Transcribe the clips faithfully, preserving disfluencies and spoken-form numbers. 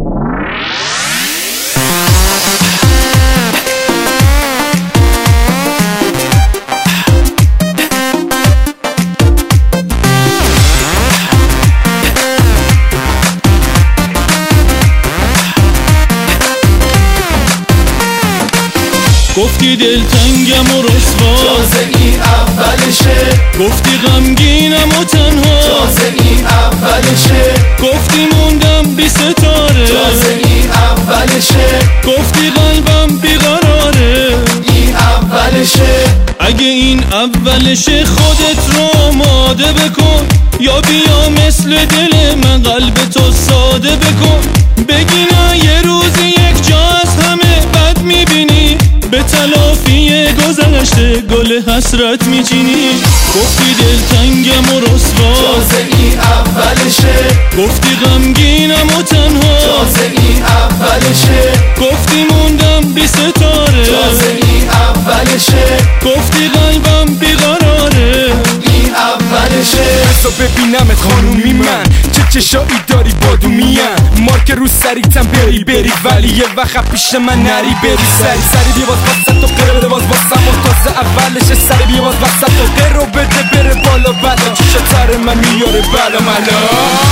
گفتی دلتنگم و رسوا، تازه این اولشه. گفتی غمگینم و تنها، تازه این اولشه. گفتی موندم بی ستاره، تازه این اولشه. گفتی قلبم بیقراره، این اولشه. اگه این اولشه خودت رو آماده بکن، یا بیا مثل دل من قلب تو ساده بکن. بگی نه یه روز یک جا از همه بد میبینی، به تلافی گذشته گل حسرت میچینی. گفتی دلتنگم و رسوا، تازه این اولشه. گفتی غمگینم و تنها، تازه این اولشه. گفتی موندم بی ستاره، تازه این اولشه. گفتی قلبم بیقراره، این اولشه. بسا ببینمت خانومی من، چه چشایی داری بادومین، مارک رو سریتم بری بری، ولی یه وقت پیش من نری بری. سری سری بیا باز وسط و قره بده باز باسم و تازه اولشه. سری بیا باز وسط و قره رو بده بره بالا بلا، چیشه تر من میاره بلا ملا.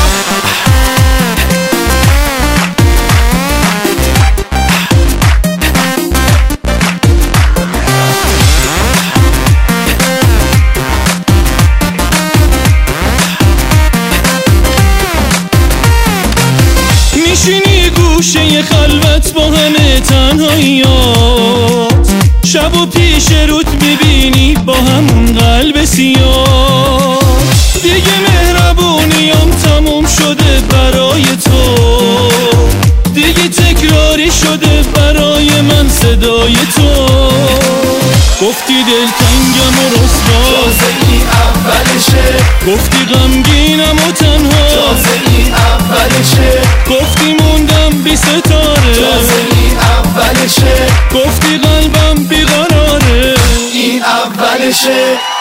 میشینی گوشه خلوت با همه تنهاییات، شب و پیش روت میبینی با همون قلب سیاه. دیگه مهربونیم تموم شده برای تو، دیگه تکراری شده برای من صدای تو. گفتی دلتنگم و رسوا، تازه این اولشه. گفتی غمگینم و تنها، تازه این اولشه. گفتی موندم بی ستاره، تازه این اولشه. گفتی قلبم بیقراره، این اولشه.